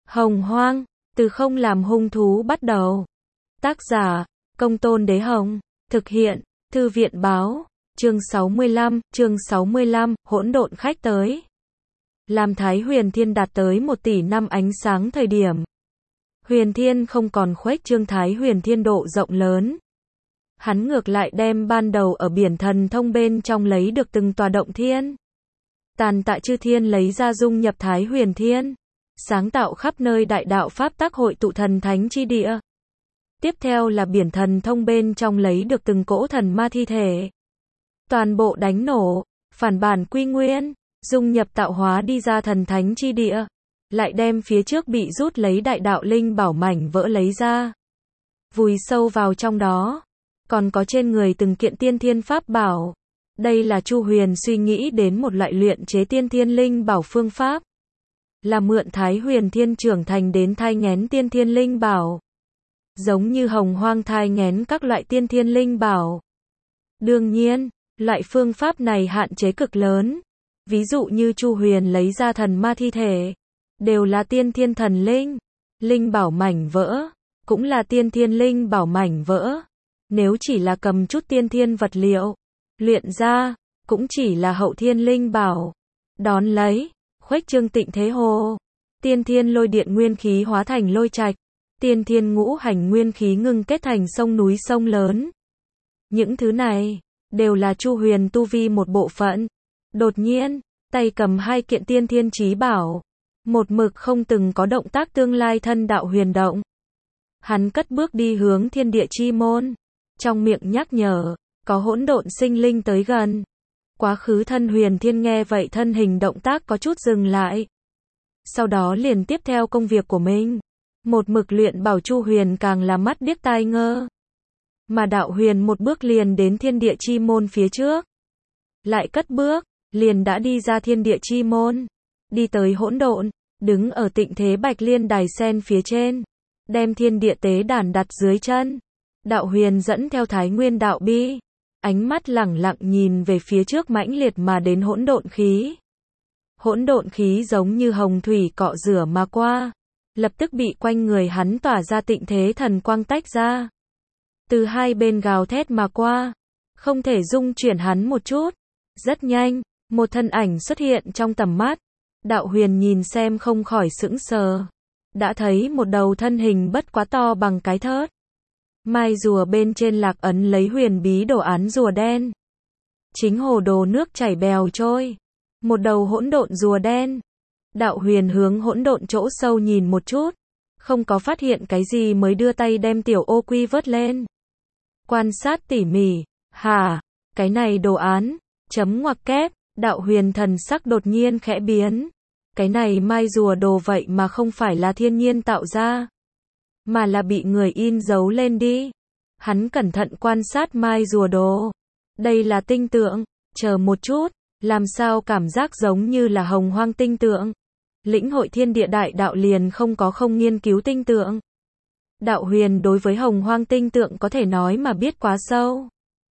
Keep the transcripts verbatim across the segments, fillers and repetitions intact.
Hồng Hoang, từ không làm hung thú bắt đầu. Tác giả, Công Tôn Đế Hồng. Thực hiện, Thư viện Báo. Chương sáu mươi lăm, chương sáu mươi lăm, hỗn độn khách tới. Làm Thái Huyền Thiên đạt tới một tỷ năm ánh sáng thời điểm. Huyền Thiên không còn khuếch trương Thái Huyền Thiên độ rộng lớn. Hắn ngược lại đem ban đầu ở biển thần thông bên trong lấy được từng tòa động thiên. Tàn tạ chư thiên lấy ra dung nhập Thái Huyền Thiên. Sáng tạo khắp nơi đại đạo pháp tác hội tụ thần thánh chi địa. Tiếp theo là biển thần thông bên trong lấy được từng cỗ thần ma thi thể. Toàn bộ đánh nổ, phản bản quy nguyên, dung nhập tạo hóa đi ra thần thánh chi địa. Lại đem phía trước bị rút lấy đại đạo linh bảo mảnh vỡ lấy ra. Vùi sâu vào trong đó. Còn có trên người từng kiện tiên thiên pháp bảo. Đây là Chu Huyền suy nghĩ đến một loại luyện chế tiên thiên linh bảo phương pháp. Là mượn Thái Huyền Thiên trưởng thành đến thai nghén tiên thiên linh bảo. Giống như Hồng Hoang thai nghén các loại tiên thiên linh bảo. Đương nhiên, loại phương pháp này hạn chế cực lớn. Ví dụ như Chu Huyền lấy ra thần ma thi thể. Đều là tiên thiên thần linh. Linh bảo mảnh vỡ. Cũng là tiên thiên linh bảo mảnh vỡ. Nếu chỉ là cầm chút tiên thiên vật liệu. Luyện ra. Cũng chỉ là hậu thiên linh bảo. Đón lấy. Khuếch trương tịnh thế hồ. Tiên thiên lôi điện nguyên khí hóa thành lôi trạch. Tiên thiên ngũ hành nguyên khí ngưng kết thành sông núi sông lớn. Những thứ này. Đều là Chu Huyền tu vi một bộ phận. Đột nhiên. Tay cầm hai kiện tiên thiên chí bảo. Một mực không từng có động tác tương lai thân đạo huyền động. Hắn cất bước đi hướng thiên địa chi môn. Trong miệng nhắc nhở. Có hỗn độn sinh linh tới gần. Quá khứ thân Huyền Thiên nghe vậy thân hình động tác có chút dừng lại. Sau đó liền tiếp theo công việc của mình. Một mực luyện bảo Chu Huyền càng là mắt điếc tai ngơ. Mà đạo huyền một bước liền đến thiên địa chi môn phía trước. Lại cất bước, liền đã đi ra thiên địa chi môn. Đi tới hỗn độn, đứng ở tịnh thế bạch liên đài sen phía trên. Đem thiên địa tế đàn đặt dưới chân. Đạo huyền dẫn theo thái nguyên đạo bi. Ánh mắt lẳng lặng nhìn về phía trước mãnh liệt mà đến hỗn độn khí. Hỗn độn khí giống như hồng thủy cọ rửa mà qua. Lập tức bị quanh người hắn tỏa ra tịnh thế thần quang tách ra. Từ hai bên gào thét mà qua. Không thể dung chuyển hắn một chút. Rất nhanh, một thân ảnh xuất hiện trong tầm mắt. Đạo huyền nhìn xem không khỏi sững sờ. Đã thấy một đầu thân hình bất quá to bằng cái thớt. Mai rùa bên trên lạc ấn lấy huyền bí đồ án rùa đen. Chính hồ đồ nước chảy bèo trôi. Một đầu hỗn độn rùa đen. Đạo huyền hướng hỗn độn chỗ sâu nhìn một chút. Không có phát hiện cái gì mới đưa tay đem tiểu ô quy vớt lên. Quan sát tỉ mỉ. Hả? Cái này đồ án. Chấm ngoặc kép. Đạo huyền thần sắc đột nhiên khẽ biến. Cái này mai rùa đồ vậy mà không phải là thiên nhiên tạo ra. Mà là bị người in dấu lên đi. Hắn cẩn thận quan sát mai rùa đồ. Đây là tinh tượng. Chờ một chút. Làm sao cảm giác giống như là hồng hoang tinh tượng. Lĩnh hội thiên địa đại đạo liền không có không nghiên cứu tinh tượng. Đạo huyền đối với hồng hoang tinh tượng có thể nói mà biết quá sâu.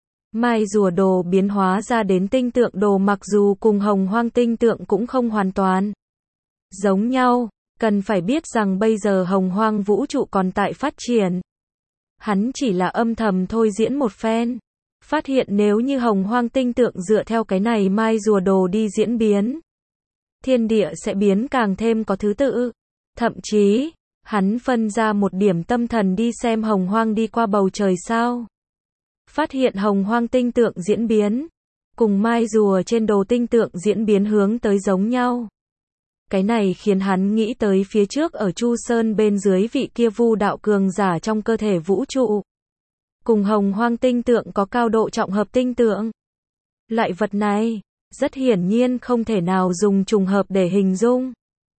Mai rùa đồ biến hóa ra đến tinh tượng đồ mặc dù cùng hồng hoang tinh tượng cũng không hoàn toàn giống nhau. Cần phải biết rằng bây giờ hồng hoang vũ trụ còn tại phát triển. Hắn chỉ là âm thầm thôi diễn một phen. Phát hiện nếu như hồng hoang tinh tượng dựa theo cái này mai rùa đồ đi diễn biến. Thiên địa sẽ biến càng thêm có thứ tự. Thậm chí, hắn phân ra một điểm tâm thần đi xem hồng hoang đi qua bầu trời sao. Phát hiện hồng hoang tinh tượng diễn biến. Cùng mai rùa trên đồ tinh tượng diễn biến hướng tới giống nhau. Cái này khiến hắn nghĩ tới phía trước ở Chu Sơn bên dưới vị kia vu đạo cường giả trong cơ thể vũ trụ. Cùng hồng hoang tinh tượng có cao độ trọng hợp tinh tượng. Loại vật này, rất hiển nhiên không thể nào dùng trùng hợp để hình dung.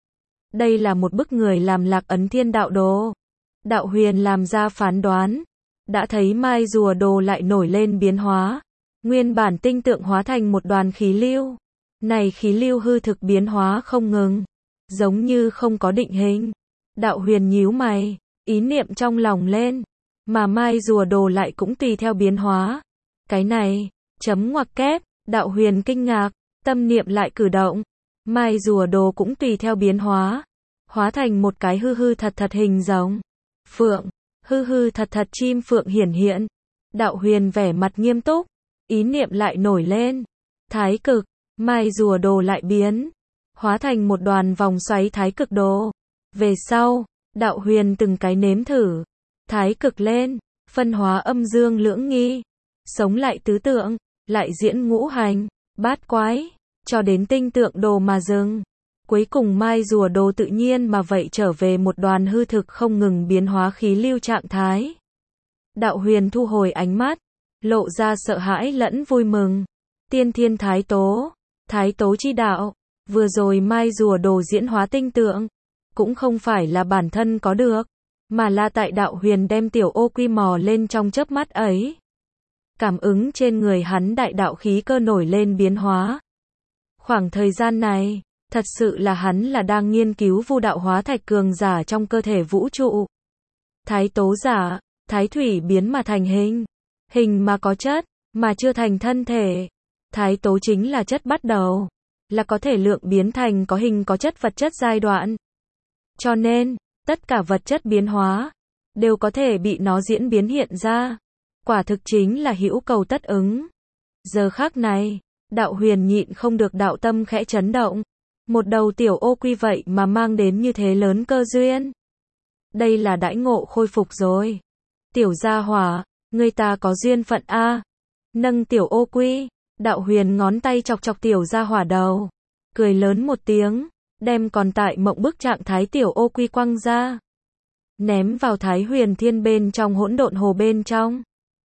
Đây là một bức người làm lạc ấn thiên đạo đồ. Đạo huyền làm ra phán đoán. Đã thấy mai rùa đồ lại nổi lên biến hóa. Nguyên bản tinh tượng hóa thành một đoàn khí lưu. Này khí lưu hư thực biến hóa không ngừng. Giống như không có định hình. Đạo huyền nhíu mày. Ý niệm trong lòng lên. Mà mai rùa đồ lại cũng tùy theo biến hóa. Cái này, chấm ngoặc kép. Đạo huyền kinh ngạc. Tâm niệm lại cử động. Mai rùa đồ cũng tùy theo biến hóa. hóa thành một cái hư hư thật thật hình rồng. Phượng, hư hư thật thật chim phượng hiển hiện. Đạo Huyền vẻ mặt nghiêm túc, ý niệm lại nổi lên. Thái cực, mai rùa đồ lại biến, hóa thành một đoàn vòng xoáy thái cực đồ. Về sau, Đạo Huyền từng cái nếm thử, thái cực lên, phân hóa âm dương lưỡng nghi, sống lại tứ tượng, lại diễn ngũ hành, bát quái, cho đến tinh tượng đồ mà dừng. Cuối cùng mai rùa đồ tự nhiên mà vậy trở về một đoàn hư thực không ngừng biến hóa khí lưu trạng thái. Đạo Huyền thu hồi ánh mắt, lộ ra sợ hãi lẫn vui mừng. Tiên thiên thái tố, thái tố chi đạo, vừa rồi mai rùa đồ diễn hóa tinh tượng, cũng không phải là bản thân có được, mà là tại Đạo Huyền đem tiểu ô quy mò lên trong chớp mắt ấy. Cảm ứng trên người hắn đại đạo khí cơ nổi lên biến hóa. Khoảng thời gian này, thật sự là hắn là đang nghiên cứu vu đạo hóa thạch cường giả trong cơ thể vũ trụ. Thái tố giả, thái thủy biến mà thành hình, hình mà có chất, mà chưa thành thân thể. Thái tố chính là chất bắt đầu, là có thể lượng biến thành có hình có chất vật chất giai đoạn. Cho nên, tất cả vật chất biến hóa, đều có thể bị nó diễn biến hiện ra. Quả thực chính là hữu cầu tất ứng. Giờ khắc này, Đạo Huyền nhịn không được đạo tâm khẽ chấn động. Một đầu tiểu ô quy vậy mà mang đến như thế lớn cơ duyên. Đây là đãi ngộ khôi phục rồi. Tiểu gia hỏa, người ta có duyên phận a. Nâng tiểu ô quy, Đạo Huyền ngón tay chọc chọc tiểu gia hỏa đầu, cười lớn một tiếng, đem còn tại mộng bức trạng thái tiểu ô quy quăng ra, ném vào Thái Huyền Thiên bên trong hỗn độn hồ bên trong.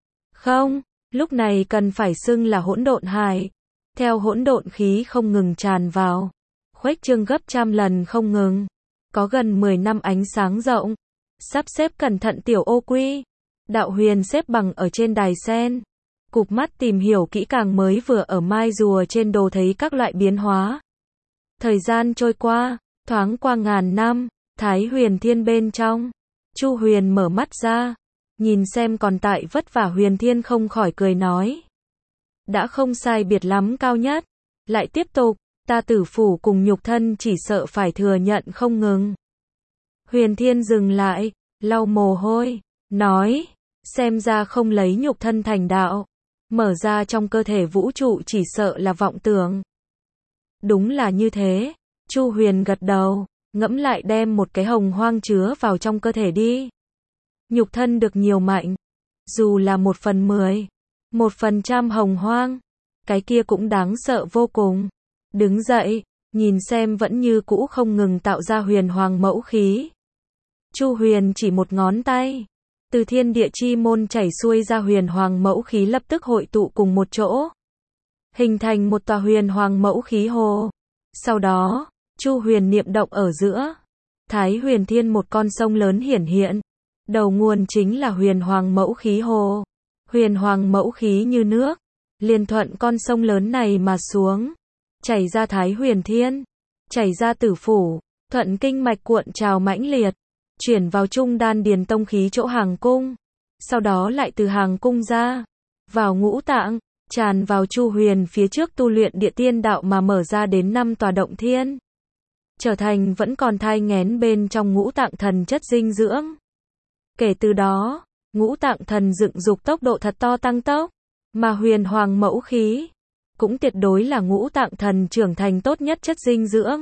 Không, lúc này cần phải xưng là hỗn độn hải. Theo hỗn độn khí không ngừng tràn vào, khuếch trương gấp trăm lần không ngừng, có gần mười năm ánh sáng rộng. Sắp xếp cẩn thận tiểu ô quy, Đạo Huyền xếp bằng ở trên đài sen, cụp mắt tìm hiểu kỹ càng mới vừa ở mai rùa trên đồ thấy các loại biến hóa. Thời gian trôi qua, thoáng qua ngàn năm, Thái Huyền Thiên bên trong, Chu Huyền mở mắt ra, nhìn xem còn tại vất vả Huyền Thiên không khỏi cười nói. Đã không sai biệt lắm cao nhất, lại tiếp tục, ta tử phủ cùng nhục thân chỉ sợ phải thừa nhận không ngừng. Huyền Thiên dừng lại, lau mồ hôi, nói, xem ra không lấy nhục thân thành đạo, mở ra trong cơ thể vũ trụ chỉ sợ là vọng tưởng. Đúng là như thế, Chu Huyền gật đầu, ngẫm lại đem một cái hồng hoang chứa vào trong cơ thể đi. Nhục thân được nhiều mạnh, dù là một phần mười, một phần trăm hồng hoang, cái kia cũng đáng sợ vô cùng. Đứng dậy, nhìn xem vẫn như cũ không ngừng tạo ra huyền hoàng mẫu khí. Chu Huyền chỉ một ngón tay, từ thiên địa chi môn chảy xuôi ra huyền hoàng mẫu khí lập tức hội tụ cùng một chỗ, hình thành một tòa huyền hoàng mẫu khí hồ. Sau đó, Chu Huyền niệm động ở giữa, Thái Huyền Thiên một con sông lớn hiển hiện, đầu nguồn chính là huyền hoàng mẫu khí hồ. Huyền hoàng mẫu khí như nước, liền thuận con sông lớn này mà xuống, chảy ra Thái Huyền Thiên, chảy ra tử phủ, thuận kinh mạch cuộn trào mãnh liệt, chuyển vào trung đan điền tông khí chỗ hàng cung, sau đó lại từ hàng cung ra, vào ngũ tạng, tràn vào Chu Huyền phía trước tu luyện địa tiên đạo mà mở ra đến năm tòa động thiên, trở thành vẫn còn thai nghén bên trong ngũ tạng thần chất dinh dưỡng. Kể từ đó, ngũ tạng thần dựng dục tốc độ thật to tăng tốc, mà huyền hoàng mẫu khí cũng tuyệt đối là ngũ tạng thần trưởng thành tốt nhất chất dinh dưỡng.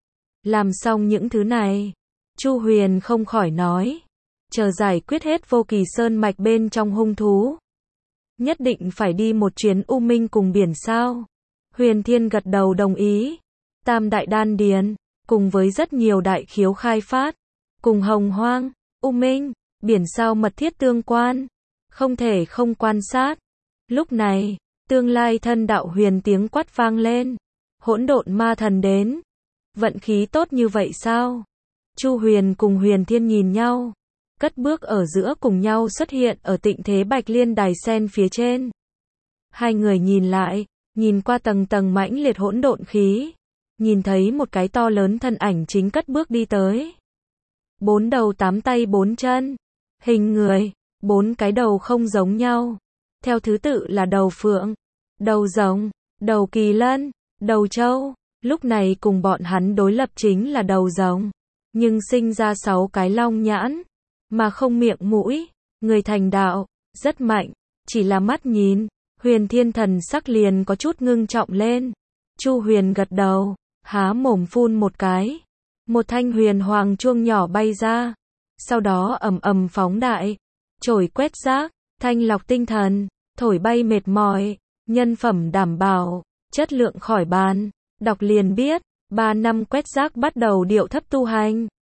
Làm xong những thứ này, Chu Huyền không khỏi nói, chờ giải quyết hết Vô Kỳ Sơn mạch bên trong hung thú, nhất định phải đi một chuyến U Minh cùng biển sao. Huyền Thiên gật đầu đồng ý. Tam đại đan điền, cùng với rất nhiều đại khiếu khai phát, cùng hồng hoang, U Minh, biển sao mật thiết tương quan, không thể không quan sát. Lúc này, tương lai thân đạo huyền tiếng quát vang lên, hỗn độn ma thần đến. Vận khí tốt như vậy sao? Chu Huyền cùng Huyền Thiên nhìn nhau, cất bước ở giữa cùng nhau xuất hiện ở Tịnh Thế Bạch Liên đài sen phía trên. Hai người nhìn lại, nhìn qua tầng tầng mãnh liệt hỗn độn khí, nhìn thấy một cái to lớn thân ảnh chính cất bước đi tới. Bốn đầu tám tay bốn chân, hình người, bốn cái đầu không giống nhau, theo thứ tự là đầu phượng, đầu rồng, đầu kỳ lân, đầu trâu. Lúc này cùng bọn hắn đối lập chính là đầu rồng. nhưng sinh ra sáu cái long nhãn, mà không miệng mũi, người thành đạo, rất mạnh, chỉ là mắt nhìn, Huyền Thiên thần sắc liền có chút ngưng trọng lên. Chu Huyền gật đầu, há mồm phun một cái, một thanh huyền hoàng chuông nhỏ bay ra, sau đó ầm ầm phóng đại, chổi quét rác, thanh lọc tinh thần, thổi bay mệt mỏi, nhân phẩm đảm bảo, chất lượng khỏi bàn, đọc liền biết, ba năm quét rác bắt đầu điệu thấp tu hành.